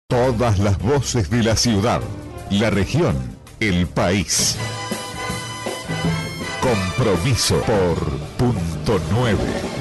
Todas las voces de la ciudad, la región, el país. Compromiso por Punto 9.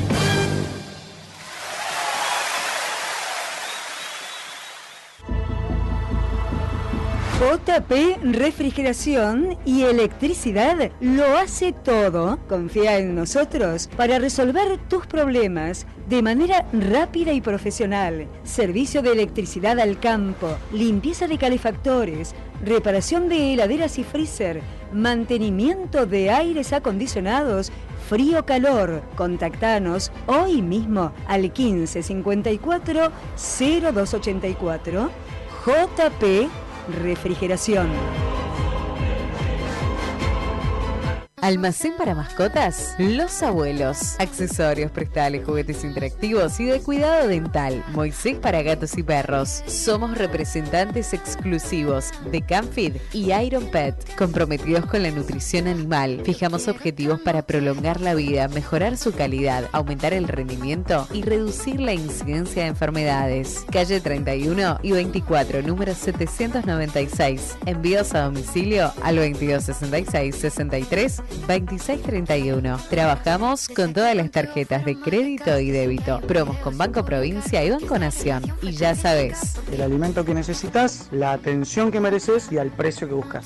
JP Refrigeración y Electricidad lo hace todo. Confía en nosotros para resolver tus problemas de manera rápida y profesional. Servicio de electricidad al campo, limpieza de calefactores, reparación de heladeras y freezer, mantenimiento de aires acondicionados, frío-calor. Contactanos hoy mismo al 1554 0284. JP Refrigeración. Almacén para mascotas, Los Abuelos. Accesorios, prestales, juguetes interactivos y de cuidado dental. Moisés para gatos y perros. Somos representantes exclusivos de Canfeed y Iron Pet, comprometidos con la nutrición animal. Fijamos objetivos para prolongar la vida, mejorar su calidad, aumentar el rendimiento y reducir la incidencia de enfermedades. Calle 31 y 24, número 796. Envíos a domicilio al 2266 63 2631. Trabajamos con todas las tarjetas de crédito y débito. Promos con Banco Provincia y Banco Nación. Y ya sabes, el alimento que necesitas, la atención que mereces y al precio que buscas.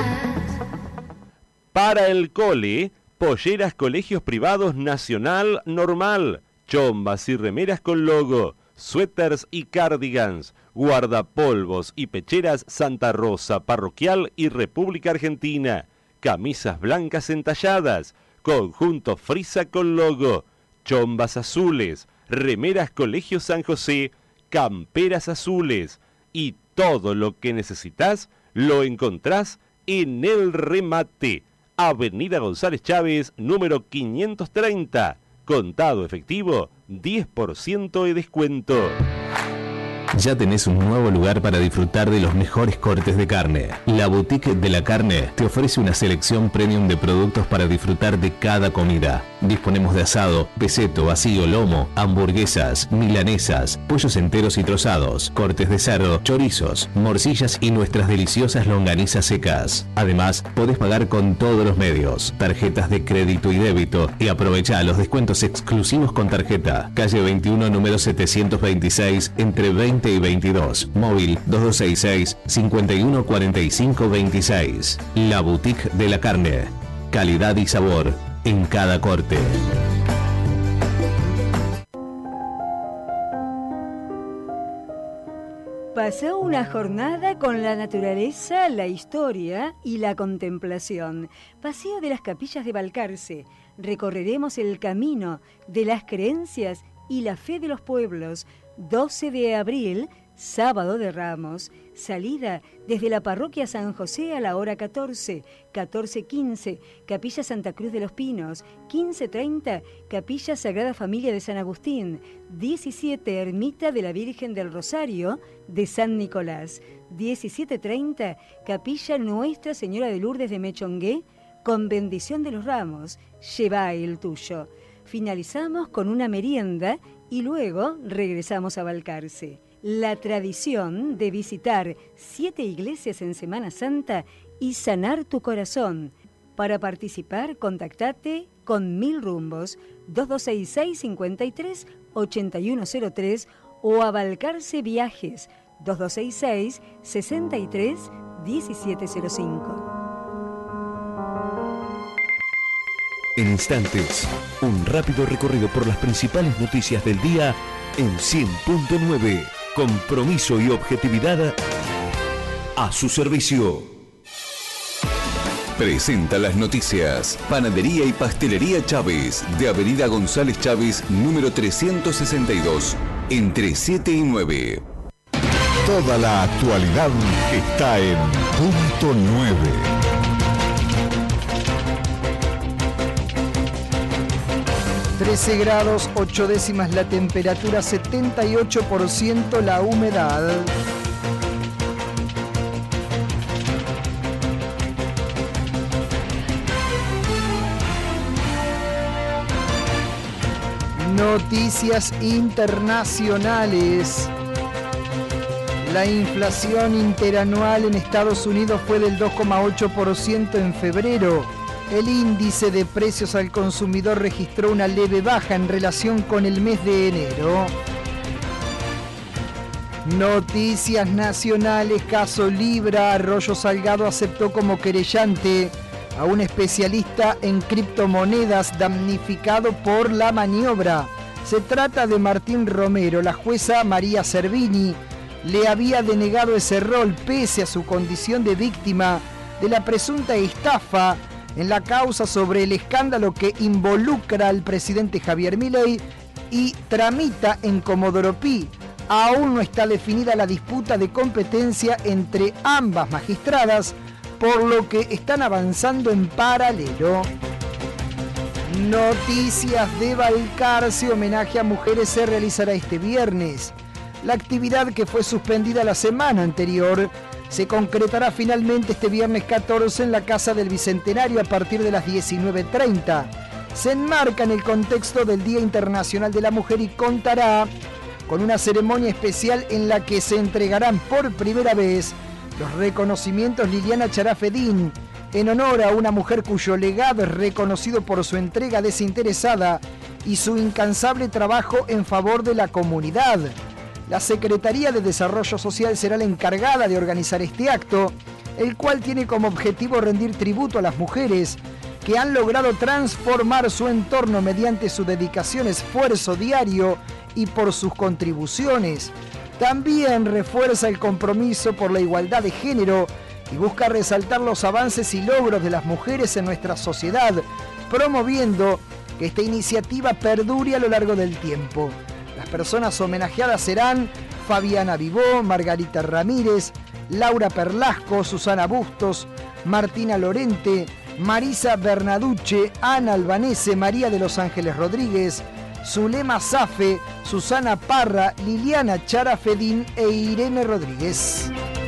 Para el cole, polleras Colegios Privados Nacional Normal, chombas y remeras con logo, suéteres y cardigans, guardapolvos y pecheras Santa Rosa Parroquial y República Argentina. Camisas blancas entalladas, conjunto frisa con logo, chombas azules, remeras Colegio San José, camperas azules y todo lo que necesitas lo encontrás en El Remate, Avenida González Chávez, número 530, contado efectivo, 10% de descuento. Ya tenés un nuevo lugar para disfrutar de los mejores cortes de carne. La Boutique de la Carne te ofrece una selección premium de productos para disfrutar de cada comida. Disponemos de asado, peseto, vacío, lomo, hamburguesas, milanesas, pollos enteros y trozados, cortes de cerdo, chorizos, morcillas y nuestras deliciosas longanizas secas. Además, podés pagar con todos los medios, tarjetas de crédito y débito, y aprovechá los descuentos exclusivos con tarjeta. Calle 21, número 726, entre 20 y 22. Móvil 2266 514526. La Boutique de la Carne. Calidad y sabor en cada corte. Pasó una jornada con la naturaleza, la historia y la contemplación. Paseo de las Capillas de Balcarce. Recorreremos el camino de las creencias y la fe de los pueblos. 12 de abril, sábado de Ramos. Salida desde la parroquia San José a la hora 14, 14:15, Capilla Santa Cruz de los Pinos, 15:30, Capilla Sagrada Familia de San Agustín, 17, Ermita de la Virgen del Rosario de San Nicolás, 17:30, Capilla Nuestra Señora de Lourdes de Mechongué, con bendición de los ramos, lleva el tuyo. Finalizamos con una merienda y luego regresamos a Balcarce. La tradición de visitar 7 iglesias en Semana Santa y sanar tu corazón. Para participar, contactate con Mil Rumbos 2266 53 8103 o a Balcarce Viajes 2266 63 1705. En instantes, un rápido recorrido por las principales noticias del día en 100.9. Compromiso y objetividad a su servicio. Presenta las noticias. Panadería y Pastelería Chávez, de Avenida González Chávez, número 362, entre 7 y 9. Toda la actualidad está en Punto 9. 13 grados 8 décimas la temperatura, 78% la humedad. Noticias internacionales. La inflación interanual en Estados Unidos fue del 2,8% en febrero. El índice de precios al consumidor registró una leve baja en relación con el mes de enero. Noticias nacionales, caso Libra. Arroyo Salgado aceptó como querellante a un especialista en criptomonedas damnificado por la maniobra. Se trata de Martín Romero. La jueza María Servini le había denegado ese rol pese a su condición de víctima de la presunta estafa en la causa sobre el escándalo que involucra al presidente Javier Milei y tramita en Comodoro Pi. Aún no está definida la disputa de competencia entre ambas magistradas, por lo que están avanzando en paralelo. Noticias de Balcarce. Homenaje a mujeres se realizará este viernes. La actividad, que fue suspendida la semana anterior, se concretará finalmente este viernes 14 en la Casa del Bicentenario a partir de las 19:30. Se enmarca en el contexto del Día Internacional de la Mujer y contará con una ceremonia especial en la que se entregarán por primera vez los reconocimientos Liliana Charafedín, en honor a una mujer cuyo legado es reconocido por su entrega desinteresada y su incansable trabajo en favor de la comunidad. La Secretaría de Desarrollo Social será la encargada de organizar este acto, el cual tiene como objetivo rendir tributo a las mujeres que han logrado transformar su entorno mediante su dedicación, esfuerzo diario y por sus contribuciones. También refuerza el compromiso por la igualdad de género y busca resaltar los avances y logros de las mujeres en nuestra sociedad, promoviendo que esta iniciativa perdure a lo largo del tiempo. Las personas homenajeadas serán Fabiana Vivó, Margarita Ramírez, Laura Perlasco, Susana Bustos, Martina Lorente, Marisa Bernaduche, Ana Albanese, María de los Ángeles Rodríguez, Zulema Safe, Susana Parra, Liliana Charafedín e Irene Rodríguez.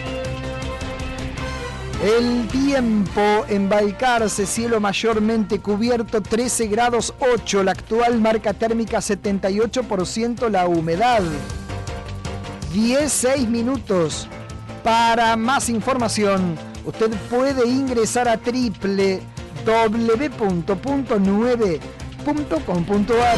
El tiempo en Balcarce, cielo mayormente cubierto, 13 grados 8, la actual marca térmica 78%, la humedad 16 minutos. Para más información, usted puede ingresar a www.9.com.ar.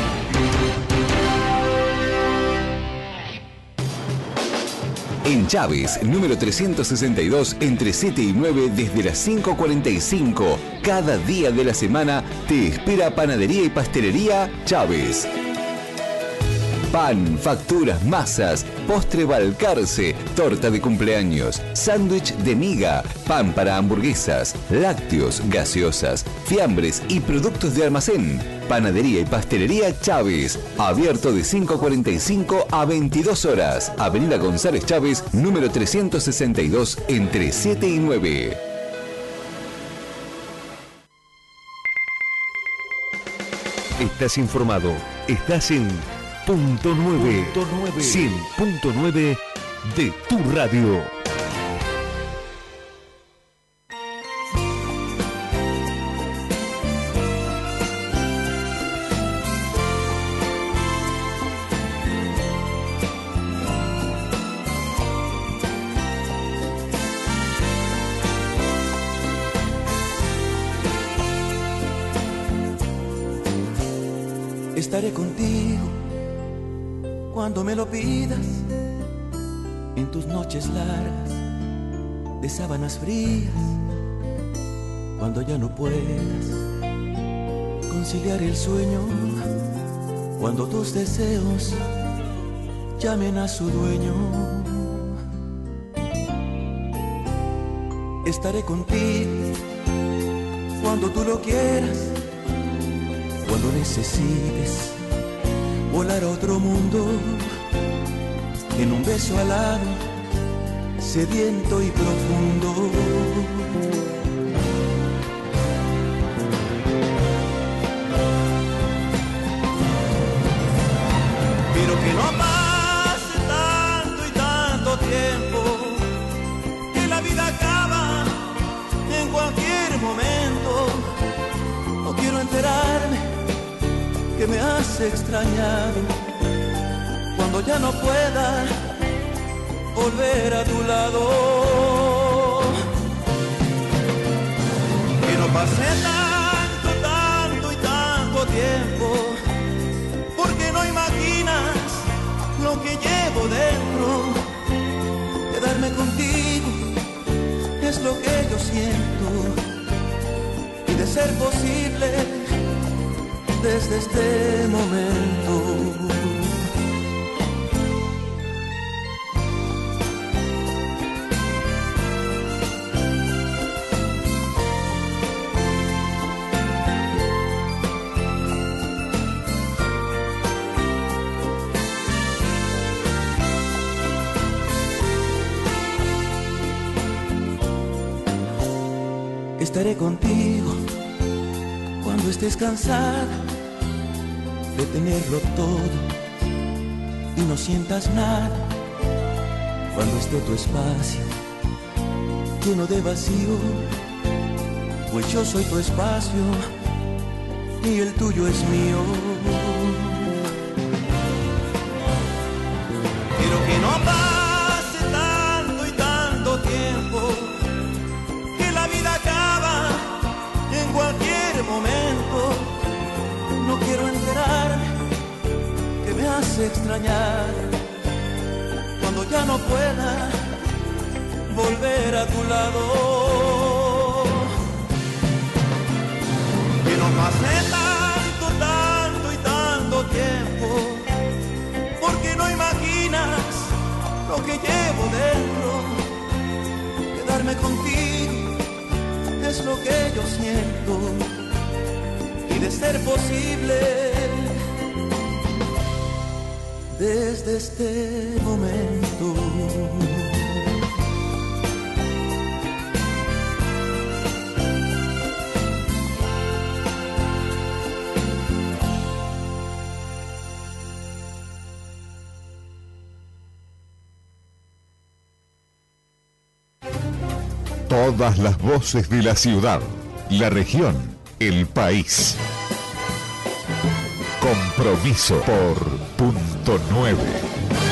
En Chávez, número 362, entre 7 y 9, desde las 5:45. Cada día de la semana te espera Panadería y Pastelería Chávez. Pan, facturas, masas, postre Balcarce, torta de cumpleaños, sándwich de miga, pan para hamburguesas, lácteos, gaseosas, fiambres y productos de almacén. Panadería y Pastelería Chávez, abierto de 5:45 a 22 horas. Avenida González Chávez, número 362, entre 7 y 9. Estás informado, estás en Punto 9, 100.9 de tu radio. Estaré contigo cuando me lo pidas, en tus noches largas de sábanas frías, cuando ya no puedas conciliar el sueño, cuando tus deseos llamen a su dueño. Estaré contigo cuando tú lo quieras, cuando necesites volar a otro mundo, en un beso alado, sediento y profundo. Pero que no pase tanto y tanto tiempo, que la vida acaba en cualquier momento. No quiero enterarme que me has extrañado, cuando ya no pueda volver a tu lado. Que no pase tanto y tanto tiempo, porque no imaginas lo que llevo dentro. Quedarme contigo es lo que yo siento, y de ser posible desde este momento. Estaré contigo cuando estés cansada de tenerlo todo y no sientas nada. Cuando esté tu espacio lleno de vacío, pues yo soy tu espacio y el tuyo es mío. Quiero que no pase tanto y tanto tiempo, en cualquier momento. No quiero enterarme que me hace extrañar cuando ya no pueda volver a tu lado. Que no pase tanto y tanto tiempo, porque no imaginas lo que llevo dentro. Quedarme contigo es lo que yo siento, y de ser posible desde este momento. Todas las voces de la ciudad, la región, el país. Compromiso por punto 9.